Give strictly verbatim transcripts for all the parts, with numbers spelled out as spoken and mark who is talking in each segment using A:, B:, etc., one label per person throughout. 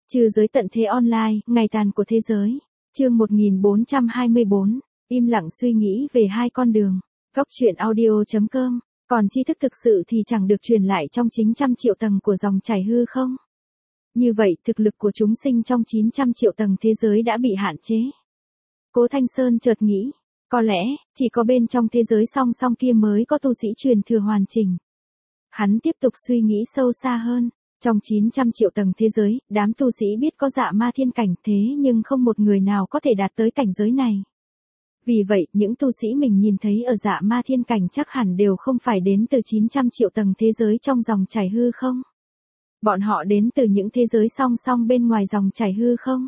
A: Trừ giới tận thế online, ngày tàn của thế giới. Chương một nghìn bốn trăm hai mươi bốn, im lặng suy nghĩ về hai con đường. Góc truyện audio chấm com. Còn tri thức thực sự thì chẳng được truyền lại trong chín trăm triệu tầng của dòng chảy hư không? Như vậy, thực lực của chúng sinh trong chín trăm triệu tầng thế giới đã bị hạn chế. Cố Thanh Sơn chợt nghĩ, có lẽ, chỉ có bên trong thế giới song song kia mới có tu sĩ truyền thừa hoàn chỉnh. Hắn tiếp tục suy nghĩ sâu xa hơn. Trong chín trăm triệu tầng thế giới, đám tu sĩ biết có dạ ma thiên cảnh thế nhưng không một người nào có thể đạt tới cảnh giới này. Vì vậy, những tu sĩ mình nhìn thấy ở dạ ma thiên cảnh chắc hẳn đều không phải đến từ chín trăm triệu tầng thế giới trong dòng chảy hư không. Bọn họ đến từ những thế giới song song bên ngoài dòng chảy hư không.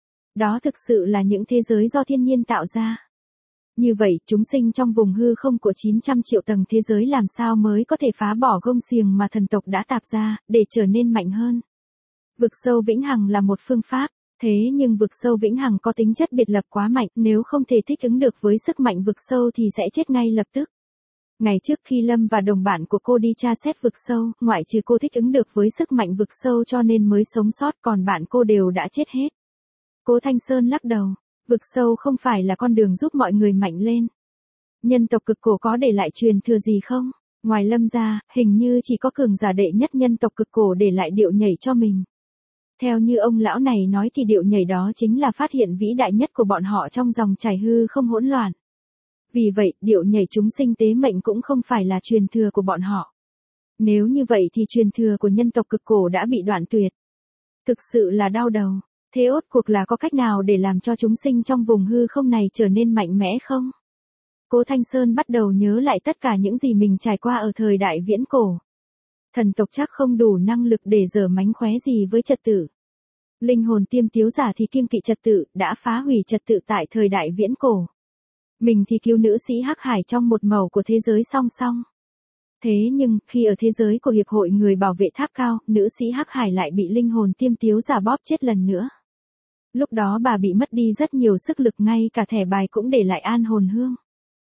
A: Đó thực sự là những thế giới do thiên nhiên tạo ra. Như vậy, chúng sinh trong vùng hư không của chín trăm triệu tầng thế giới làm sao mới có thể phá bỏ gông xiềng mà thần tộc đã tạp ra, để trở nên mạnh hơn. Vực sâu vĩnh hằng là một phương pháp, thế nhưng vực sâu vĩnh hằng có tính chất biệt lập quá mạnh, nếu không thể thích ứng được với sức mạnh vực sâu thì sẽ chết ngay lập tức. Ngày trước khi Lâm và đồng bạn của cô đi tra xét vực sâu, ngoại trừ cô thích ứng được với sức mạnh vực sâu cho nên mới sống sót, còn bạn cô đều đã chết hết. Cố Thanh Sơn lắc đầu. Vực sâu không phải là con đường giúp mọi người mạnh lên. Nhân tộc cực cổ có để lại truyền thừa gì không? Ngoài Lâm ra, hình như chỉ có cường giả đệ nhất nhân tộc cực cổ để lại điệu nhảy cho mình. Theo như ông lão này nói thì điệu nhảy đó chính là phát hiện vĩ đại nhất của bọn họ trong dòng chảy hư không hỗn loạn. Vì vậy, điệu nhảy chúng sinh tế mệnh cũng không phải là truyền thừa của bọn họ. Nếu như vậy thì truyền thừa của nhân tộc cực cổ đã bị đoạn tuyệt. Thực sự là đau đầu. Thế ốt cuộc là có cách nào để làm cho chúng sinh trong vùng hư không này trở nên mạnh mẽ không? Cố Thanh Sơn bắt đầu nhớ lại tất cả những gì mình trải qua ở thời đại viễn cổ. Thần tộc chắc không đủ năng lực để giở mánh khóe gì với trật tự. Linh hồn tiêm tiếu giả thì kiêng kỵ trật tự, đã phá hủy trật tự tại thời đại viễn cổ. Mình thì cứu nữ sĩ Hắc Hải trong một mẩu của thế giới song song. Thế nhưng, khi ở thế giới của Hiệp hội Người Bảo Vệ Tháp Cao, nữ sĩ Hắc Hải lại bị linh hồn tiêm tiếu giả bóp chết lần nữa. Lúc đó bà bị mất đi rất nhiều sức lực, ngay cả thẻ bài cũng để lại an hồn hương.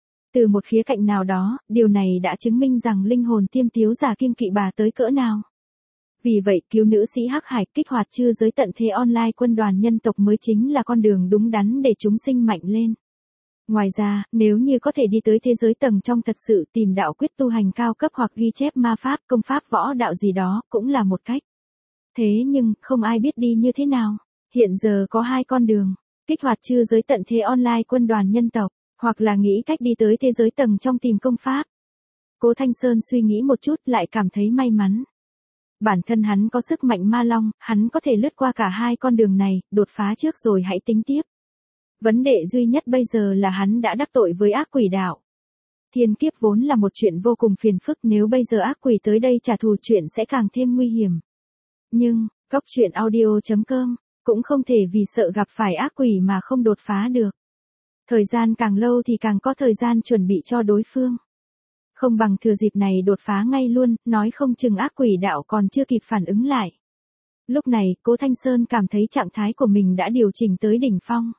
A: Từ một khía cạnh nào đó, điều này đã chứng minh rằng linh hồn tiêm tiếu giả kiêng kỵ bà tới cỡ nào. Vì vậy, cứu nữ sĩ Hắc Hải, kích hoạt chư giới tận thế online quân đoàn nhân tộc mới chính là con đường đúng đắn để chúng sinh mạnh lên. Ngoài ra, nếu như có thể đi tới thế giới tầng trong thật sự tìm đạo quyết tu hành cao cấp hoặc ghi chép ma pháp, công pháp võ đạo gì đó, cũng là một cách. Thế nhưng, không ai biết đi như thế nào. Hiện giờ có hai con đường, kích hoạt chư giới tận thế online quân đoàn nhân tộc, hoặc là nghĩ cách đi tới thế giới tầng trong tìm công pháp. Cố Thanh Sơn suy nghĩ một chút lại cảm thấy may mắn. Bản thân hắn có sức mạnh ma long, hắn có thể lướt qua cả hai con đường này, đột phá trước rồi hãy tính tiếp. Vấn đề duy nhất bây giờ là hắn đã đắc tội với ác quỷ đạo. Thiên kiếp vốn là một chuyện vô cùng phiền phức, nếu bây giờ ác quỷ tới đây trả thù chuyện sẽ càng thêm nguy hiểm. Nhưng, góc truyện audio chấm com, cũng không thể vì sợ gặp phải ác quỷ mà không đột phá được. Thời gian càng lâu thì càng có thời gian chuẩn bị cho đối phương. Không bằng thừa dịp này đột phá ngay luôn, nói không chừng ác quỷ đạo còn chưa kịp phản ứng lại. Lúc này, Cố Thanh Sơn cảm thấy trạng thái của mình đã điều chỉnh tới đỉnh phong.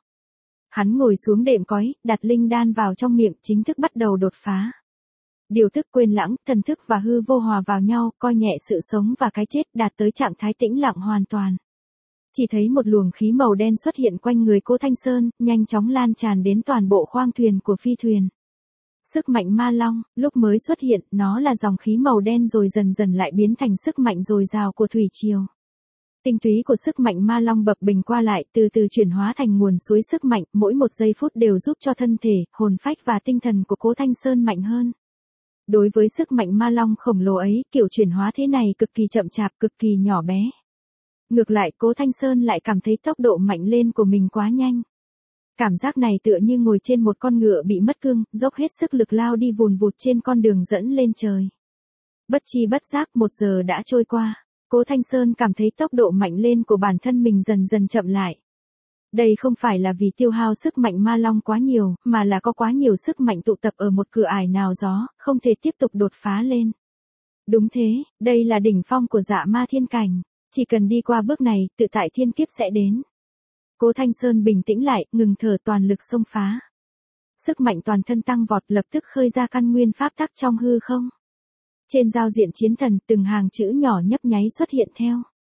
A: Hắn ngồi xuống đệm cói, đặt linh đan vào trong miệng, chính thức bắt đầu đột phá. Điều thức quên lãng, thần thức và hư vô hòa vào nhau, coi nhẹ sự sống và cái chết, đạt tới trạng thái tĩnh lặng hoàn toàn. Chỉ thấy một luồng khí màu đen xuất hiện quanh người Cố Thanh Sơn, nhanh chóng lan tràn đến toàn bộ khoang thuyền của phi thuyền. Sức mạnh ma long, lúc mới xuất hiện, nó là dòng khí màu đen rồi dần dần lại biến thành sức mạnh dồi dào của thủy triều. Tinh túy của sức mạnh ma long bập bềnh qua lại, từ từ chuyển hóa thành nguồn suối sức mạnh, mỗi một giây phút đều giúp cho thân thể, hồn phách và tinh thần của Cố Thanh Sơn mạnh hơn. Đối với sức mạnh ma long khổng lồ ấy, kiểu chuyển hóa thế này cực kỳ chậm chạp, cực kỳ nhỏ bé. Ngược lại, Cố Thanh Sơn lại cảm thấy tốc độ mạnh lên của mình quá nhanh. Cảm giác này tựa như ngồi trên một con ngựa bị mất cương, dốc hết sức lực lao đi vùn vụt trên con đường dẫn lên trời. Bất chi bất giác một giờ đã trôi qua. Cố Thanh Sơn cảm thấy tốc độ mạnh lên của bản thân mình dần dần chậm lại. Đây không phải là vì tiêu hao sức mạnh ma long quá nhiều, mà là có quá nhiều sức mạnh tụ tập ở một cửa ải nào đó, không thể tiếp tục đột phá lên. Đúng thế, đây là đỉnh phong của dạ ma thiên cảnh. Chỉ cần đi qua bước này, tự tại thiên kiếp sẽ đến. Cố Thanh Sơn bình tĩnh lại, ngừng thở, toàn lực xông phá. Sức mạnh toàn thân tăng vọt, lập tức khơi ra căn nguyên pháp tắc trong hư không. Trên giao diện chiến thần, từng hàng chữ nhỏ nhấp nháy xuất hiện theo.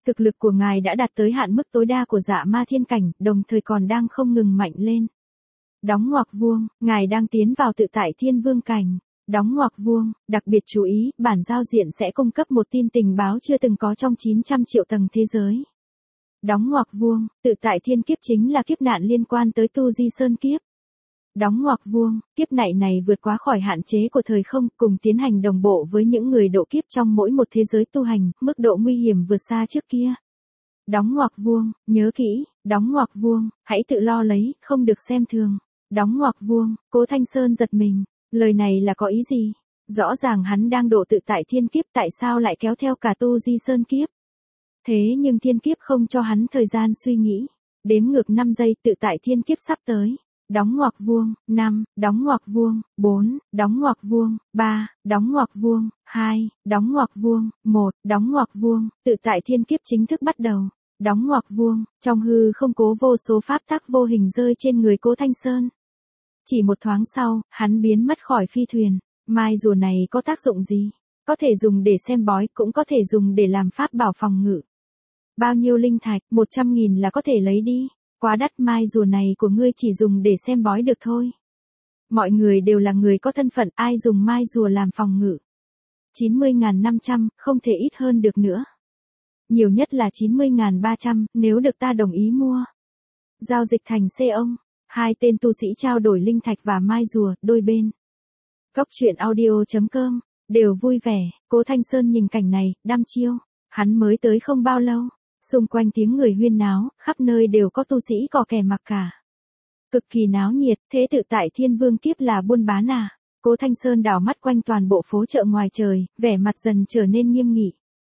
A: Thực lực của ngài đã đạt tới hạn mức tối đa của Dạ Ma Thiên Cảnh, đồng thời còn đang không ngừng mạnh lên. Đóng ngoặc vuông, ngài đang tiến vào tự tại Thiên Vương Cảnh. Đóng ngoặc vuông, đặc biệt chú ý, bản giao diện sẽ cung cấp một tin tình báo chưa từng có trong chín trăm triệu tầng thế giới. Đóng ngoặc vuông, tự tại thiên kiếp chính là kiếp nạn liên quan tới tu di sơn kiếp. Đóng ngoặc vuông, kiếp nạn này vượt quá khỏi hạn chế của thời không, cùng tiến hành đồng bộ với những người độ kiếp trong mỗi một thế giới tu hành, mức độ nguy hiểm vượt xa trước kia. Đóng ngoặc vuông, nhớ kỹ, đóng ngoặc vuông, hãy tự lo lấy, không được xem thường. Đóng ngoặc vuông, Cố Thanh Sơn giật mình, lời này là có ý gì? Rõ ràng hắn đang độ tự tại thiên kiếp, tại sao lại kéo theo cả tu di sơn kiếp? Thế nhưng thiên kiếp không cho hắn thời gian suy nghĩ. Đếm ngược năm giây, tự tại thiên kiếp sắp tới. Đóng ngoặc vuông, năm, đóng ngoặc vuông, bốn, đóng ngoặc vuông, ba, đóng ngoặc vuông, hai, đóng ngoặc vuông, một, đóng ngoặc vuông, tự tại thiên kiếp chính thức bắt đầu. Đóng ngoặc vuông, trong hư không cố vô số pháp tắc vô hình rơi trên người Cố Thanh Sơn. Chỉ một thoáng sau, hắn biến mất khỏi phi thuyền. Mai rùa này có tác dụng gì? Có thể dùng để xem bói, cũng có thể dùng để làm pháp bảo phòng ngự. Bao nhiêu linh thạch, một trăm nghìn là có thể lấy đi. Quá đắt, mai rùa này của ngươi chỉ dùng để xem bói được thôi. Mọi người đều là người có thân phận, ai dùng mai rùa làm phòng ngự. chín mươi nghìn năm trăm, không thể ít hơn được nữa. Nhiều nhất là chín mươi nghìn ba trăm, nếu được ta đồng ý mua. Giao dịch thành xe ông. Hai tên tu sĩ trao đổi linh thạch và mai rùa, đôi bên. Góc truyện audio chấm com, đều vui vẻ. Cố Thanh Sơn nhìn cảnh này, đăm chiêu. Hắn mới tới không bao lâu. Xung quanh tiếng người huyên náo, khắp nơi đều có tu sĩ cò kè mặc cả. Cực kỳ náo nhiệt, thế tự tại Thiên Vương kiếp là buôn bán à? Cố Thanh Sơn đảo mắt quanh toàn bộ phố chợ ngoài trời, vẻ mặt dần trở nên nghiêm nghị.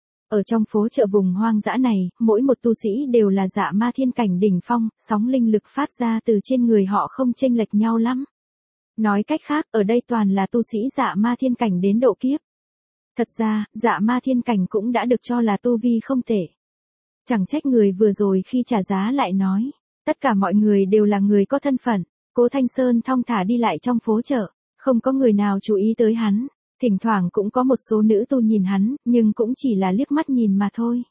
A: Ở trong phố chợ vùng hoang dã này, mỗi một tu sĩ đều là Dạ Ma Thiên Cảnh đỉnh phong, sóng linh lực phát ra từ trên người họ không chênh lệch nhau lắm. Nói cách khác, ở đây toàn là tu sĩ Dạ Ma Thiên Cảnh đến độ kiếp. Thật ra, Dạ Ma Thiên Cảnh cũng đã được cho là tu vi không tệ. Chẳng trách người vừa rồi khi trả giá lại nói, tất cả mọi người đều là người có thân phận. Cố Thanh Sơn thong thả đi lại trong phố chợ, không có người nào chú ý tới hắn. Thỉnh thoảng cũng có một số nữ tu nhìn hắn, nhưng cũng chỉ là liếc mắt nhìn mà thôi.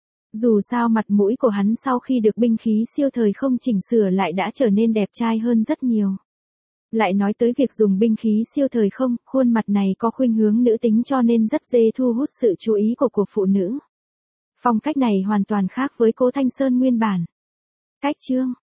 A: Dù sao mặt mũi của hắn sau khi được binh khí siêu thời không chỉnh sửa lại đã trở nên đẹp trai hơn rất nhiều. Lại nói tới việc dùng binh khí siêu thời không, khuôn mặt này có khuynh hướng nữ tính cho nên rất dễ thu hút sự chú ý của của phụ nữ. Phong cách này hoàn toàn khác với Cố Thanh Sơn nguyên bản. Cách chương